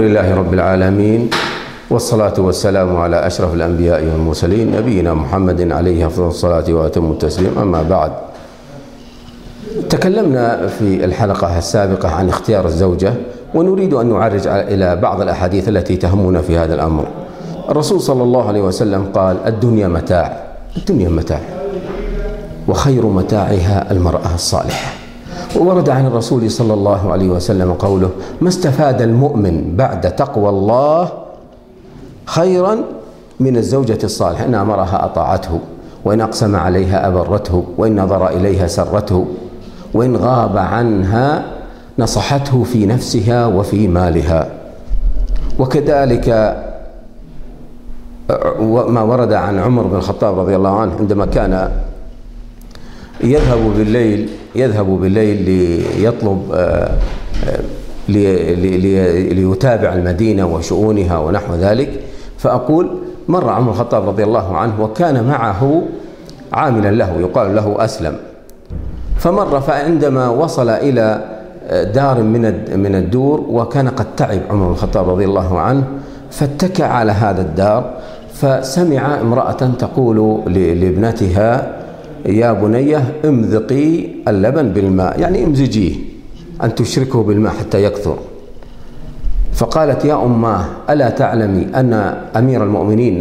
لله رب العالمين، والصلاة والسلام على أشرف الأنبياء والمرسلين نبينا محمد عليه أفضل الصلاة وأتم التسليم. أما بعد، تكلمنا في الحلقة السابقة عن اختيار الزوجة، ونريد أن نعرج إلى بعض الأحاديث التي تهمنا في هذا الأمر. الرسول صلى الله عليه وسلم قال: الدنيا متاع، الدنيا متاع، وخير متاعها المرأة الصالحة. وورد عن الرسول صلى الله عليه وسلم قوله: ما استفاد المؤمن بعد تقوى الله خيرا من الزوجة الصالحة، إن أمرها أطاعته، وإن أقسم عليها أبرته، وإن نظر إليها سرته، وإن غاب عنها نصحته في نفسها وفي مالها. وكذلك ما ورد عن عمر بن الخطاب رضي الله عنه عندما كان يذهب بالليل ليطلب ليتابع المدينة وشؤونها ونحو ذلك، فأقول: مر عمر بن الخطاب رضي الله عنه وكان معه عاملا له يقال له أسلم، فمر، فعندما وصل إلى دار من الدور، وكان قد تعب عمر بن الخطاب رضي الله عنه، فاتكى على هذا الدار، فسمع امرأة تقول لابنتها: يا بنية امذقي اللبن بالماء، يعني امزجيه، أن تشركه بالماء حتى يكثر. فقالت: يا أماه، ألا تعلمي أن أمير المؤمنين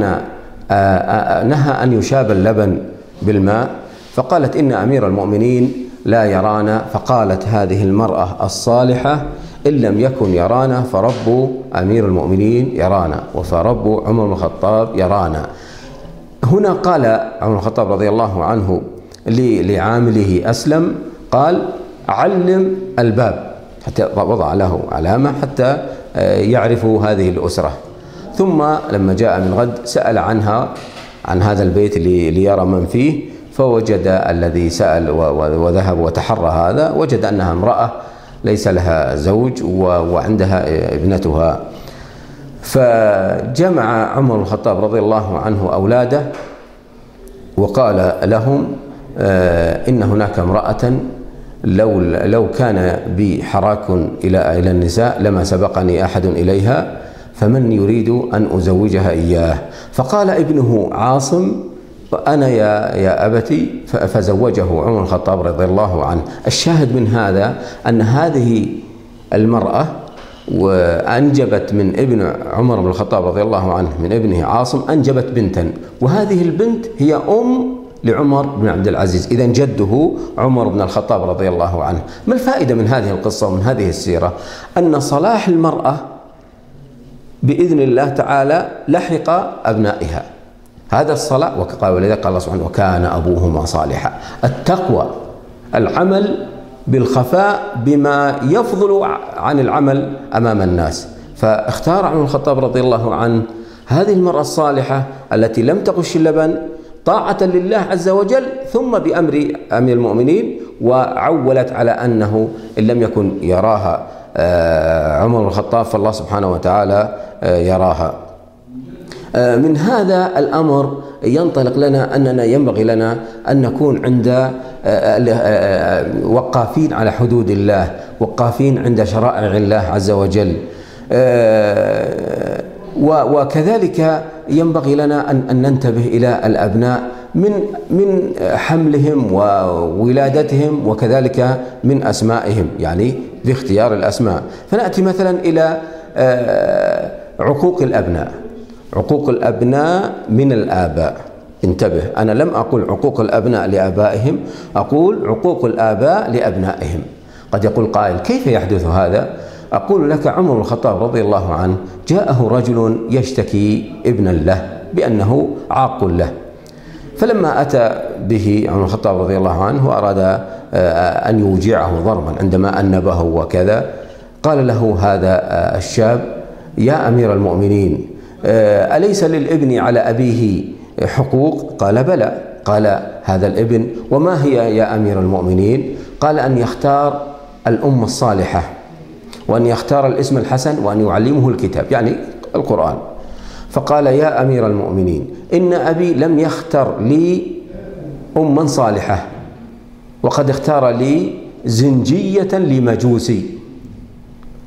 نهى أن يشاب اللبن بالماء؟ فقالت: إن أمير المؤمنين لا يرانا. فقالت هذه المرأة الصالحة: إن لم يكن يرانا فرب أمير المؤمنين يرانا، وفرب عمر بن الخطاب يرانا. هنا قال عمر بن الخطاب رضي الله عنه لعامله أسلم، قال: علم الباب، حتى وضع له علامة حتى يعرفوا هذه الأسرة. ثم لما جاء من غد سأل عنها، عن هذا البيت ليرى من فيه، فوجد الذي سأل وذهب وتحرى هذا، وجد أنها امرأة ليس لها زوج وعندها ابنتها. فجمع عمر بن الخطاب رضي الله عنه أولاده وقال لهم: إن هناك امرأة لو كان بي حراك إلى النساء لما سبقني أحد إليها، فمن يريد أن أزوجها إياه؟ فقال ابنه عاصم: أنا يا أبتي، فزوجه عمر بن الخطاب رضي الله عنه. الشاهد من هذا أن هذه المرأة وأنجبت من ابن عمر بن الخطاب رضي الله عنه، من ابنه عاصم، أنجبت بنتا، وهذه البنت هي لعمر بن عبد العزيز، إذن جده عمر بن الخطاب رضي الله عنه. ما الفائدة من هذه القصة ومن هذه السيرة؟ أن صلاح المرأة بإذن الله تعالى لحق أبنائها، هذا الصلاح. ولذلك قال الله سبحانه: وكان أبوهما صالحا. التقوى العمل بالخفاء بما يفضل عن العمل أمام الناس. فاختار عمر بن الخطاب رضي الله عنه هذه المرأة الصالحة التي لم تغش اللبن، طاعة لله عز وجل، ثم بأمر أمير المؤمنين، وعولت على أنه إن لم يكن يراها عمر بن الخطاب فالله سبحانه وتعالى يراها. من هذا الأمر ينطلق لنا أننا ينبغي لنا أن نكون عند وقافين على حدود الله، وقافين عند شرائع الله عز وجل. وكذلك ينبغي لنا أن ننتبه إلى الأبناء من حملهم وولادتهم، وكذلك من أسمائهم، يعني باختيار الأسماء. فنأتي مثلا إلى عقوق الأبناء. عقوق الأبناء من الآباء. انتبه، أنا لم أقول عقوق الأبناء لآبائهم، أقول عقوق الآباء لأبنائهم. قد يقول قائل: كيف يحدث هذا؟ أقول لك: عمر بن الخطاب رضي الله عنه جاءه رجل يشتكي ابنا له بأنه عاق له، فلما أتى به عمر بن الخطاب رضي الله عنه وأراد أن يوجعه ضربا عندما أنبه وكذا، قال له هذا الشاب: يا أمير المؤمنين، أليس للابن على أبيه حقوق؟ قال: بلى. قال: هذا الابن وما هي يا أمير المؤمنين؟ قال: أن يختار الأم الصالحة، وأن يختار الاسم الحسن، وأن يعلمه الكتاب، يعني القرآن. فقال: يا أمير المؤمنين، إن أبي لم يختر لي أما صالحة، وقد اختار لي زنجية لمجوسي،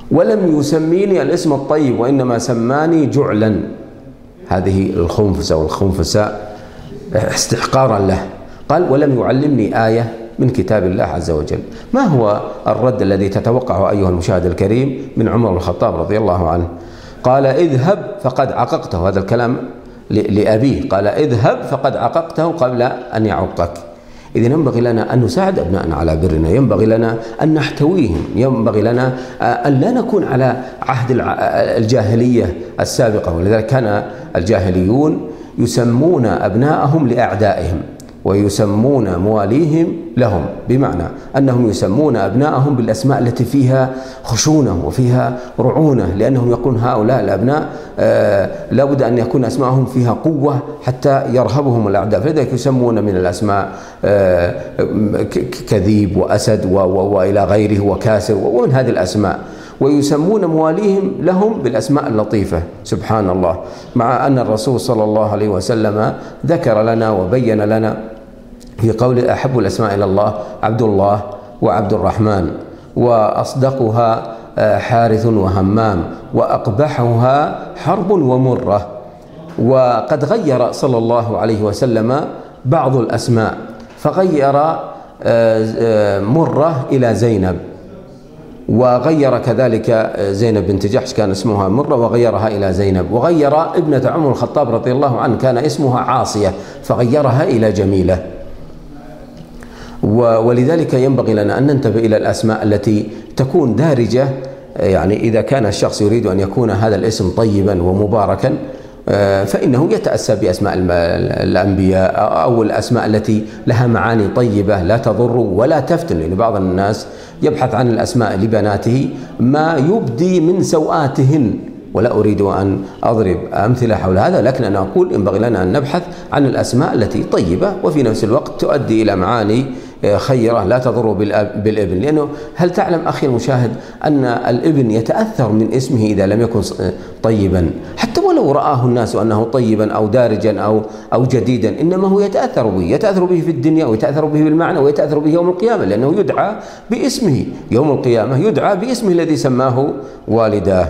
ولم يسميني الاسم الطيب وإنما سماني جعلا. هذه الخنفسة والخنفساء استحقارا له. قال ولم يعلمني آية من كتاب الله عز وجل. ما هو الرد الذي تتوقعه أيها المشاهد الكريم من عمر بن الخطاب رضي الله عنه؟ قال اذهب فقد عققته. هذا الكلام لأبيه، قال اذهب فقد عققته قبل أن يعقك. إذا ينبغي لنا أن نساعد أبنائنا على برنا، ينبغي لنا أن نحتويهم، ينبغي لنا أن لا نكون على عهد الجاهلية السابقة. ولذلك كان الجاهليون يسمون أبنائهم لأعدائهم ويسمون مواليهم لهم، بمعنى أنهم يسمون أبنائهم بالأسماء التي فيها خشونة وفيها رعونة، لأنهم يقولون هؤلاء الأبناء لا بد أن يكون أسمائهم فيها قوة حتى يرهبهم الأعداء، فلذلك يسمون من الأسماء كذيب وأسد وإلى غيره وكاسر ومن هذه الأسماء، ويسمون مواليهم لهم بالأسماء اللطيفة. سبحان الله، مع أن الرسول صلى الله عليه وسلم ذكر لنا وبين لنا في قول أحب الأسماء إلى الله عبد الله وعبد الرحمن، وأصدقها حارث وهمام، وأقبحها حرب ومرة. وقد غير صلى الله عليه وسلم بعض الأسماء، فغير مرة إلى زينب، وغير كذلك زينب بنت جحش كان اسمها مرة وغيرها إلى زينب، وغير ابنة عمر الخطاب رضي الله عنه كان اسمها عاصية فغيرها إلى جميلة. ولذلك ينبغي لنا أن ننتبه إلى الأسماء التي تكون دارجة. يعني إذا كان الشخص يريد أن يكون هذا الاسم طيبا ومباركا فإنه يتأسى بأسماء الأنبياء أو الأسماء التي لها معاني طيبة لا تضر ولا تفتن، لأن بعض الناس يبحث عن الأسماء لبناته ما يبدي من سوآتهن، ولا أريد أن أضرب أمثلة حول هذا، لكن أنا أقول ينبغي لنا أن نبحث عن الأسماء التي طيبة وفي نفس الوقت تؤدي إلى معاني خيرة لا تضر بالابن. لأنه هل تعلم أخي المشاهد أن الابن يتأثر من اسمه إذا لم يكن طيبا، حتى ولو رآه الناس أنه طيبا أو دارجا أو جديدا، إنما هو يتأثر به في الدنيا، ويتأثر به بالمعنى، ويتأثر به يوم القيامة، لأنه يدعى باسمه يوم القيامة، يدعى باسمه الذي سماه والداه.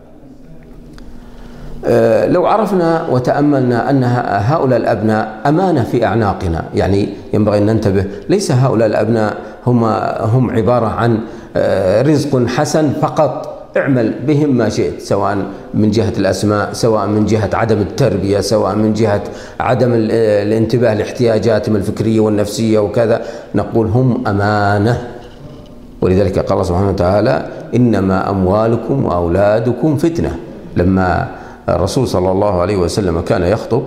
لو عرفنا وتأملنا أن هؤلاء الأبناء أمانة في أعناقنا، يعني ينبغي أن ننتبه، ليس هؤلاء الأبناء هم عبارة عن رزق حسن فقط اعمل بهم ما شئت، سواء من جهة الأسماء، سواء من جهة عدم التربية، سواء من جهة عدم الانتباه لاحتياجاتهم الفكرية والنفسية وكذا. نقول هم أمانة. ولذلك قال الله سبحانه وتعالى إنما أموالكم وأولادكم فتنة. لما الرسول صلى الله عليه وسلم كان يخطب،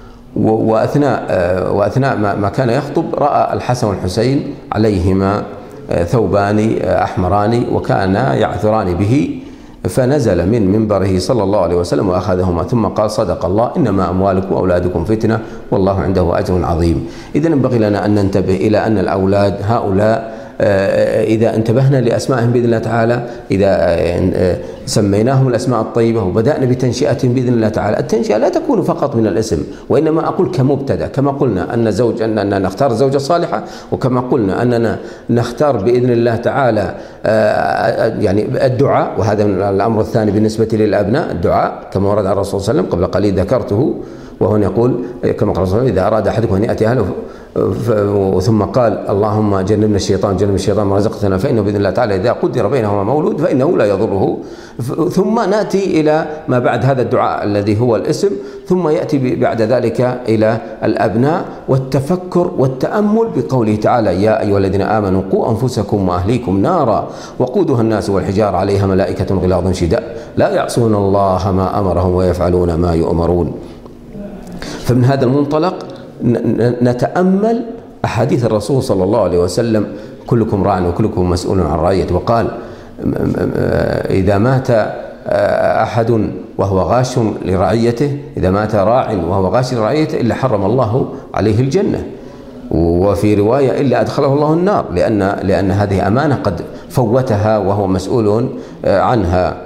وأثناء ما كان يخطب رأى الحسن والحسين عليهما ثوبان أحمران وكانا يعثران به، فنزل من منبره صلى الله عليه وسلم وأخذهما ثم قال صدق الله إنما أموالكم وأولادكم فتنة والله عنده أجر عظيم. إذن ينبغي لنا أن ننتبه إلى أن الأولاد هؤلاء إذا انتبهنا لأسمائهم بإذن الله تعالى، إذا سميناهم الأسماء الطيبة وبدأنا بتنشئتهم بإذن الله تعالى، التنشئة لا تكون فقط من الاسم، وإنما أقول كمبتدأ، كما قلنا أننا نختار الزوجة الصالحة، وكما قلنا أننا نختار بإذن الله تعالى يعني الدعاء، وهذا الأمر الثاني بالنسبة للأبناء الدعاء كما ورد عن الرسول صلى الله عليه وسلم قبل قليل ذكرته، وهنا يقول كما قال الرسول إذا أراد أحدكم أن يأتي أهله ثم قال اللهم جنبنا الشيطان جنب الشيطان ما رزقتنا، فإنه بإذن الله تعالى إذا قدر بينهما مولود فإنه لا يضره. ثم نأتي إلى ما بعد هذا الدعاء الذي هو الاسم، ثم يأتي بعد ذلك إلى الأبناء والتفكر والتأمل بقوله تعالى يا أيها الذين آمنوا قوا أنفسكم وأهليكم نارا وقودها الناس والحجارة عليها ملائكة غلاظ شداد لا يعصون الله ما أمرهم ويفعلون ما يؤمرون. فمن هذا المنطلق نتأمل أحاديث الرسول صلى الله عليه وسلم كلكم راع وكلكم مسؤول عن رعيته، وقال إذا مات أحد وهو غاش لرعيته، إذا مات راع وهو غاش لرعيته إلا حرم الله عليه الجنة، وفي رواية إلا أدخله الله النار، لأن هذه أمانة قد فوتها وهو مسؤول عنها.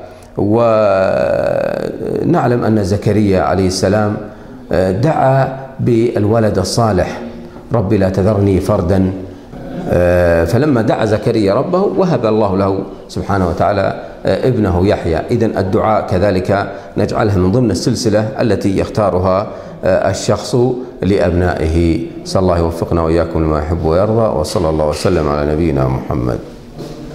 ونعلم أن زكريا عليه السلام دعا بالولد الصالح ربي لا تذرني فردا، فلما دعا زكريا ربه وهب الله له سبحانه وتعالى ابنه يحيى. إذن الدعاء كذلك نجعلها من ضمن السلسلة التي يختارها الشخص لأبنائه. صلى الله يوفقنا وإياكم لما يحب ويرضى، وصلى الله وسلم على نبينا محمد.